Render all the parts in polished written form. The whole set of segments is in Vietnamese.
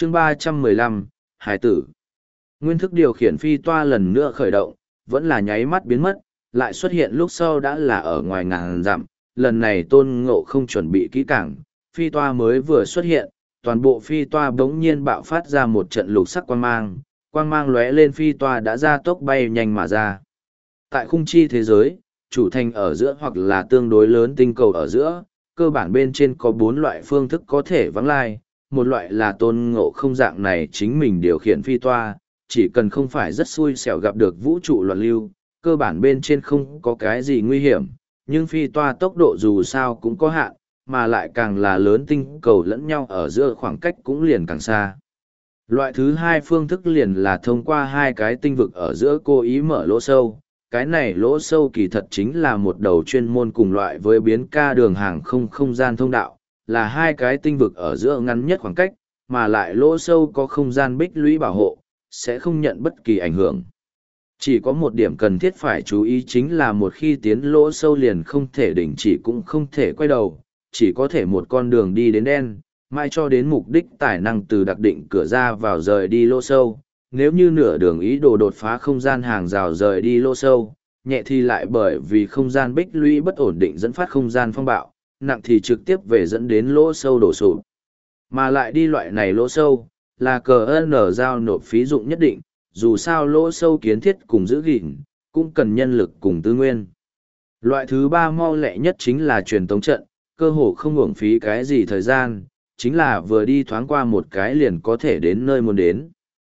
chương 315, Hải tử. Nguyên thức điều khiển phi toa lần nữa khởi động, vẫn là nháy mắt biến mất, lại xuất hiện lúc sau đã là ở ngoài ngàn dặm. Lần này Tôn Ngộ không chuẩn bị kỹ càng, phi toa mới vừa xuất hiện, toàn bộ phi toa bỗng nhiên bạo phát ra một trận lục sắc quang mang lóe lên, phi toa đã ra tốc bay nhanh mà ra. Tại khung chi thế giới, chủ thành ở giữa hoặc là tương đối lớn tinh cầu ở giữa, cơ bản bên trên có 4 loại phương thức có thể vắng lai. Một loại là Tôn Ngộ không dạng này chính mình điều khiển phi toa, chỉ cần không phải rất xui xẻo gặp được vũ trụ loạn lưu, cơ bản bên trên không có cái gì nguy hiểm, nhưng phi toa tốc độ dù sao cũng có hạn, mà lại càng là lớn tinh cầu lẫn nhau ở giữa khoảng cách cũng liền càng xa. Loại thứ hai phương thức liền là thông qua hai cái tinh vực ở giữa cố ý mở lỗ sâu. Cái này lỗ sâu kỳ thật chính là một đầu chuyên môn cùng loại với biến ca đường hàng không gian thông đạo, là hai cái tinh vực ở giữa ngắn nhất khoảng cách, mà lại lỗ sâu có không gian bích lũy bảo hộ, sẽ không nhận bất kỳ ảnh hưởng. Chỉ có một điểm cần thiết phải chú ý chính là một khi tiến lỗ sâu liền không thể đình chỉ cũng không thể quay đầu, chỉ có thể một con đường đi đến đen, mãi cho đến mục đích tài năng từ đặc định cửa ra vào rời đi lỗ sâu. Nếu như nửa đường ý đồ đột phá không gian hàng rào rời đi lỗ sâu, nhẹ thì lại bởi vì không gian bích lũy bất ổn định dẫn phát không gian phong bạo, nặng thì trực tiếp về dẫn đến lỗ sâu đổ sụp. Mà lại đi loại này lỗ sâu, là cờ n giao nộp phí dụng nhất định, dù sao lỗ sâu kiến thiết cùng giữ gìn, cũng cần nhân lực cùng tư nguyên. Loại thứ ba mau lẹ nhất chính là truyền tống trận, cơ hồ không uổng phí cái gì thời gian, chính là vừa đi thoáng qua một cái liền có thể đến nơi muốn đến.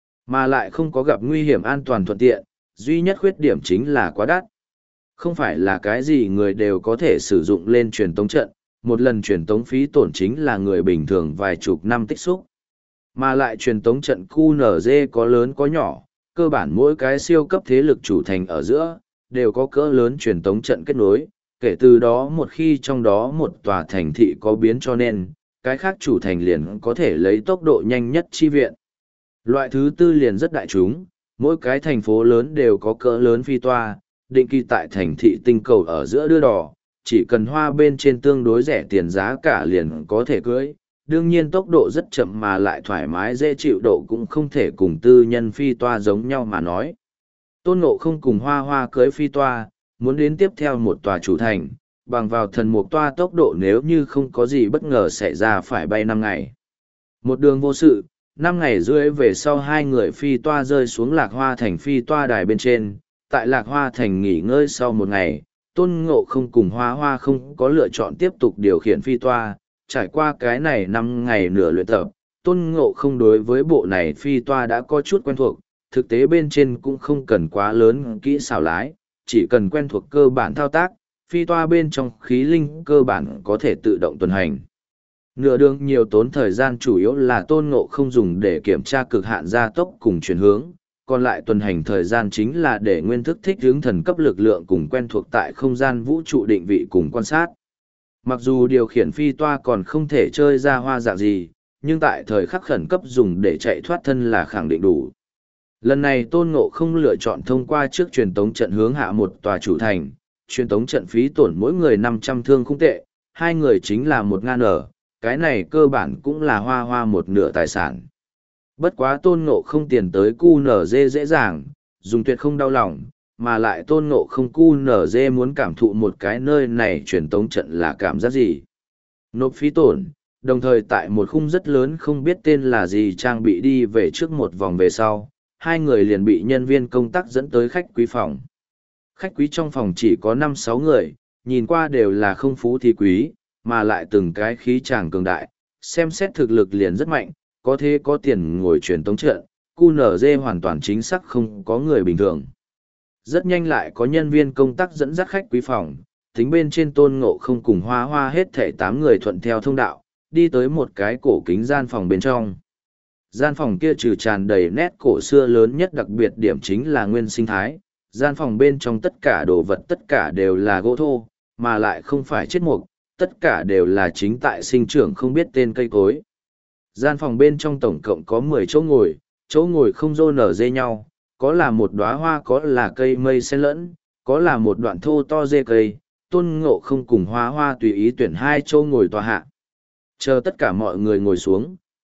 Mà lại không có gặp nguy hiểm, an toàn thuận tiện, duy nhất khuyết điểm chính là quá đắt. Không phải là cái gì người đều có thể sử dụng lên truyền tống trận, một lần truyền tống phí tổn chính là người bình thường vài chục năm tích xúc. Mà lại truyền tống trận QNZ có lớn có nhỏ, cơ bản mỗi cái siêu cấp thế lực chủ thành ở giữa, đều có cỡ lớn truyền tống trận kết nối, kể từ đó một khi trong đó một tòa thành thị có biến cho nên, cái khác chủ thành liền có thể lấy tốc độ nhanh nhất chi viện. Loại thứ tư liền rất đại chúng, mỗi cái thành phố lớn đều có cỡ lớn phi toa, định kỳ tại thành thị tinh cầu ở giữa đưa đò, chỉ cần hoa bên trên tương đối rẻ tiền giá cả liền có thể cưới. Đương nhiên tốc độ rất chậm mà lại thoải mái dễ chịu độ cũng không thể cùng tư nhân phi toa giống nhau mà nói. Tôn Ngộ không cùng Hoa Hoa cưới phi toa, muốn đến tiếp theo một tòa chủ thành, bằng vào thần mục toa tốc độ nếu như không có gì bất ngờ xảy ra phải bay 5 ngày. Một đường vô sự, 5 ngày rưỡi về sau hai người phi toa rơi xuống Lạc Hoa thành phi toa đài bên trên, tại Lạc Hoa thành nghỉ ngơi sau một ngày, Tôn Ngộ không cùng Hoa Hoa không có lựa chọn tiếp tục điều khiển phi toa. Trải qua cái này 5 ngày nửa luyện tập, Tôn Ngộ không đối với bộ này phi toa đã có chút quen thuộc, thực tế bên trên cũng không cần quá lớn kỹ xảo lái, chỉ cần quen thuộc cơ bản thao tác, phi toa bên trong khí linh cơ bản có thể tự động tuần hành. Nửa đường nhiều tốn thời gian chủ yếu là Tôn Ngộ không dùng để kiểm tra cực hạn gia tốc cùng chuyển hướng, còn lại tuần hành thời gian chính là để nguyên thức thích hướng thần cấp lực lượng cùng quen thuộc tại không gian vũ trụ định vị cùng quan sát. Mặc dù điều khiển phi toa còn không thể chơi ra hoa dạng gì, nhưng tại thời khắc khẩn cấp dùng để chạy thoát thân là khẳng định đủ. Lần này Tôn Ngộ không lựa chọn thông qua trước truyền tống trận hướng hạ một tòa chủ thành, truyền tống trận phí tổn mỗi người 500 thương không tệ, hai người chính là 1.000 ở, cái này cơ bản cũng là Hoa Hoa một nửa tài sản. Bất quá Tôn Ngộ không tiền tới QNZ dễ dàng, dùng tuyệt không đau lòng, mà lại Tôn Ngộ không QNZ muốn cảm thụ một cái nơi này truyền tống trận là cảm giác gì. Nộp phí tổn, đồng thời tại một khung rất lớn không biết tên là gì trang bị đi về trước một vòng về sau, hai người liền bị nhân viên công tác dẫn tới khách quý phòng. Khách quý trong phòng chỉ có 5-6 người, nhìn qua đều là không phú thì quý, mà lại từng cái khí chàng cường đại, xem xét thực lực liền rất mạnh, có thế có tiền ngồi truyền tống trận, QNZ hoàn toàn chính xác không có người bình thường. Rất nhanh lại có nhân viên công tác dẫn dắt khách quý phòng, tính bên trên Tôn Ngộ không cùng Hoa Hoa hết thảy 8 người thuận theo thông đạo, đi tới một cái cổ kính gian phòng bên trong. Gian phòng kia trừ tràn đầy nét cổ xưa lớn nhất đặc biệt điểm chính là nguyên sinh thái, gian phòng bên trong tất cả đồ vật tất cả đều là gỗ thô, mà lại không phải chết mục, tất cả đều là chính tại sinh trưởng không biết tên cây cối. Gian phòng bên trong tổng cộng có 10 chỗ ngồi không rô nở dê nhau, có là một đóa hoa, có là cây mây xen lẫn, có là một đoạn thô to dê cây. Tôn Ngộ không cùng Hoa Hoa tùy ý tuyển 2 chỗ ngồi tòa hạ. Chờ tất cả mọi người ngồi xuống,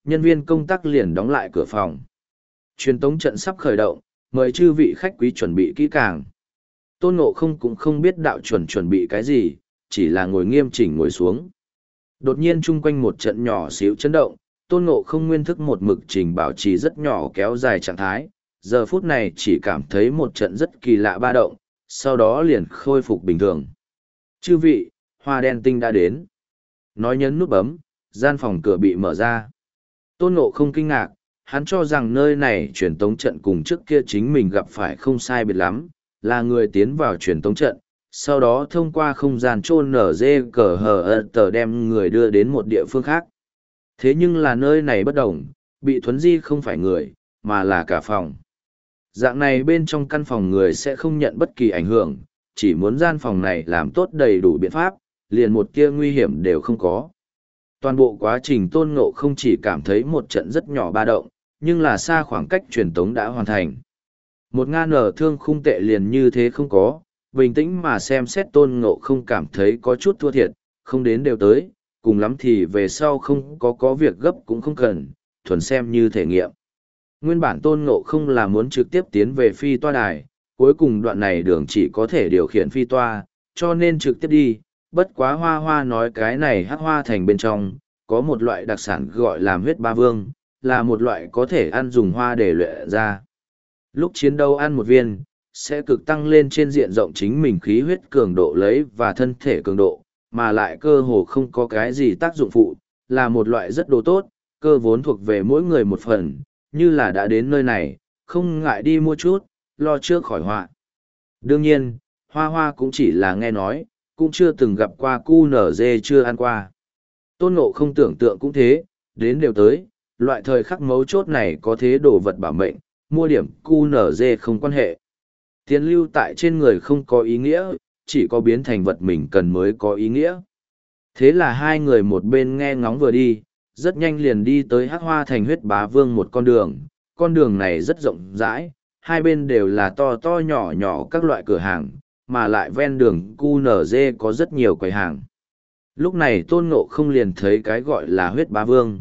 nhân viên công tác liền đóng lại cửa phòng. Truyền tống trận sắp khởi động, mời chư vị khách quý chuẩn bị kỹ càng. Tôn Ngộ Không cũng không biết đạo chuẩn bị cái gì, chỉ là ngồi nghiêm chỉnh ngồi xuống. Đột nhiên chung quanh một trận nhỏ xíu chấn động, Tôn Ngộ Không nguyên thức một mực trình bảo trì rất nhỏ kéo dài trạng thái, giờ phút này chỉ cảm thấy một trận rất kỳ lạ ba động, sau đó liền khôi phục bình thường. Chư vị, hoa đen tinh đã đến. Nói nhấn nút bấm, gian phòng cửa bị mở ra. Tôn Ngộ Không kinh ngạc, hắn cho rằng nơi này truyền tống trận cùng trước kia chính mình gặp phải không sai biệt lắm, là người tiến vào truyền tống trận, sau đó thông qua không gian chôn nở dê cờ hờ tờ đem người đưa đến một địa phương khác. Thế nhưng là nơi này bất đồng, bị thuấn di không phải người, mà là cả phòng. Dạng này bên trong căn phòng người sẽ không nhận bất kỳ ảnh hưởng, chỉ muốn gian phòng này làm tốt đầy đủ biện pháp, liền một tia nguy hiểm đều không có. Toàn bộ quá trình Tôn Ngộ Không chỉ cảm thấy một trận rất nhỏ ba động, nhưng là xa khoảng cách truyền tống đã hoàn thành. Một ngàn nở thương khung tệ liền như thế không có, bình tĩnh mà xem xét Tôn Ngộ Không cảm thấy có chút thua thiệt, không đến đều tới, cùng lắm thì về sau không có việc gấp cũng không cần, thuần xem như thể nghiệm. Nguyên bản Tôn Ngộ Không là muốn trực tiếp tiến về phi toa đài, cuối cùng đoạn này đường chỉ có thể điều khiển phi toa, cho nên trực tiếp đi, bất quá Hoa Hoa nói cái này Hắc Hoa Thành bên trong, có một loại đặc sản gọi là huyết ba vương, là một loại có thể ăn dùng hoa để luyện ra. Lúc chiến đấu ăn một viên, sẽ cực tăng lên trên diện rộng chính mình khí huyết cường độ lấy và thân thể cường độ, mà lại cơ hồ không có cái gì tác dụng phụ, là một loại rất đồ tốt, cơ vốn thuộc về mỗi người một phần, như là đã đến nơi này, không ngại đi mua chút, lo trước khỏi họa. Đương nhiên, Hoa Hoa cũng chỉ là nghe nói, cũng chưa từng gặp qua cu nở dê chưa ăn qua. Tôn Ngộ Không tưởng tượng cũng thế, đến đều tới, loại thời khắc mấu chốt này có thế đồ vật bảo mệnh, mua điểm cu nở dê không quan hệ. Tiền lưu tại trên người không có ý nghĩa, chỉ có biến thành vật mình cần mới có ý nghĩa. Thế là hai người một bên nghe ngóng vừa đi, rất nhanh liền đi tới Hắc Hoa Thành huyết bá vương một con đường này rất rộng rãi, hai bên đều là to to nhỏ nhỏ các loại cửa hàng, mà lại ven đường QNZ có rất nhiều quầy hàng. Lúc này Tôn Ngộ Không liền thấy cái gọi là huyết bá vương,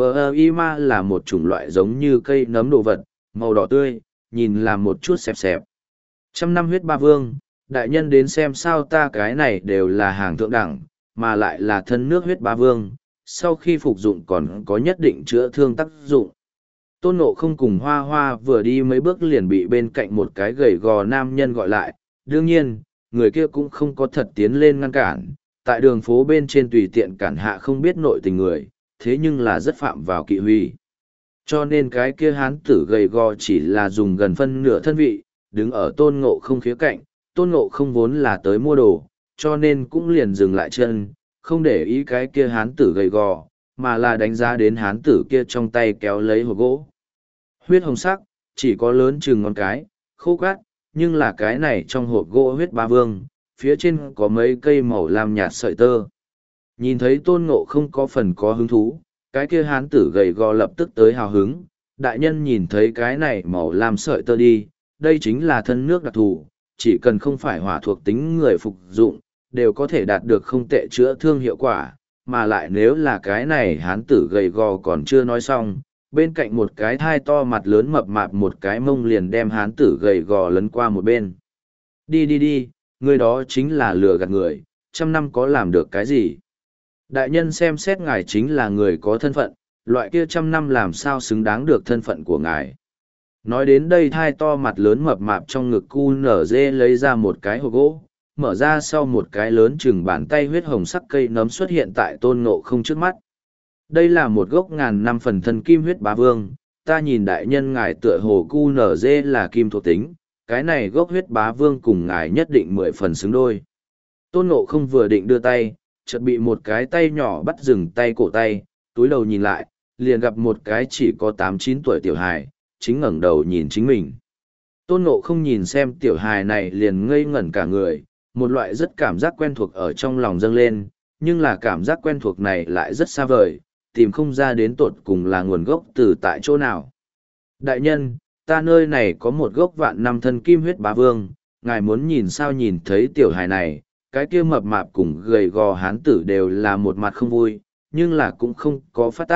VIMA là một chủng loại giống như cây nấm đồ vật, màu đỏ tươi, nhìn là một chút xẹp xẹp. Trăm năm huyết bá vương, đại nhân đến xem sao ta cái này đều là hàng thượng đẳng, mà lại là thân nước huyết bá vương, sau khi phục dụng còn có nhất định chữa thương tác dụng. Tôn Ngộ Không cùng Hoa Hoa vừa đi mấy bước liền bị bên cạnh một cái gầy gò nam nhân gọi lại, đương nhiên, người kia cũng không có thật tiến lên ngăn cản, tại đường phố bên trên tùy tiện cản hạ không biết nội tình người, thế nhưng là rất phạm vào kỵ huy. Cho nên cái kia hán tử gầy gò chỉ là dùng gần phân nửa thân vị, đứng ở Tôn Ngộ Không khía cạnh, Tôn Ngộ Không vốn là tới mua đồ, cho nên cũng liền dừng lại chân, không để ý cái kia hán tử gầy gò, mà là đánh giá đến hán tử kia trong tay kéo lấy hộp gỗ. Huyết hồng sắc, chỉ có lớn chừng ngón cái, khô cát, nhưng là cái này trong hộp gỗ huyết ba vương, phía trên có mấy cây màu lam nhạt sợi tơ. Nhìn thấy Tôn Ngộ Không có phần có hứng thú, cái kia hán tử gầy gò lập tức tới hào hứng, đại nhân nhìn thấy cái này màu lam sợi tơ đi, đây chính là thân nước đặc thù, chỉ cần không phải hỏa thuộc tính người phục dụng, đều có thể đạt được không tệ chữa thương hiệu quả, mà lại nếu là cái này hán tử gầy gò còn chưa nói xong, bên cạnh một cái thai to mặt lớn mập mạp một cái mông liền đem hán tử gầy gò lấn qua một bên. Đi đi đi, người đó chính là lừa gạt người, trăm năm có làm được cái gì? Đại nhân xem xét ngài chính là người có thân phận, loại kia trăm năm làm sao xứng đáng được thân phận của ngài. Nói đến đây thai to mặt lớn mập mạp trong ngực cu nở dê lấy ra một cái hộp gỗ, mở ra sau một cái lớn chừng bàn tay huyết hồng sắc cây nấm xuất hiện tại Tôn Ngộ Không trước mắt. Đây là một gốc ngàn năm phần thân kim huyết bá vương, ta nhìn đại nhân ngài tựa hồ cu nở dê là kim thuộc tính, cái này gốc huyết bá vương cùng ngài nhất định 10 phần xứng đôi. Tôn Ngộ Không vừa định đưa tay, chợt bị một cái tay nhỏ bắt dừng tay cổ tay, túi đầu nhìn lại, liền gặp một cái chỉ có 8-9 tuổi tiểu hài, chính ngẩng đầu nhìn chính mình. Tôn Ngộ Không nhìn xem tiểu hài này liền ngây ngẩn cả người, một loại rất cảm giác quen thuộc ở trong lòng dâng lên, nhưng là cảm giác quen thuộc này lại rất xa vời, tìm không ra đến tột cùng là nguồn gốc từ tại chỗ nào. Đại nhân, ta nơi này có một gốc vạn năm thân kim huyết bá vương, ngài muốn nhìn sao nhìn thấy tiểu hài này, cái kia mập mạp cùng gầy gò hán tử đều là một mặt không vui, nhưng là cũng không có phát tác,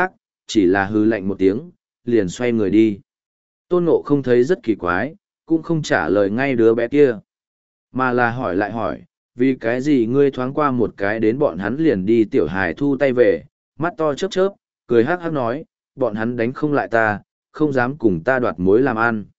chỉ là hư lạnh một tiếng, liền xoay người đi. Tôn Ngộ không thấy rất kỳ quái, cũng không trả lời ngay đứa bé kia, mà là hỏi lại hỏi, vì cái gì ngươi thoáng qua một cái đến bọn hắn liền đi. Tiểu hài thu tay về, mắt to chớp chớp, cười hắc hắc nói, bọn hắn đánh không lại ta, không dám cùng ta đoạt mối làm ăn.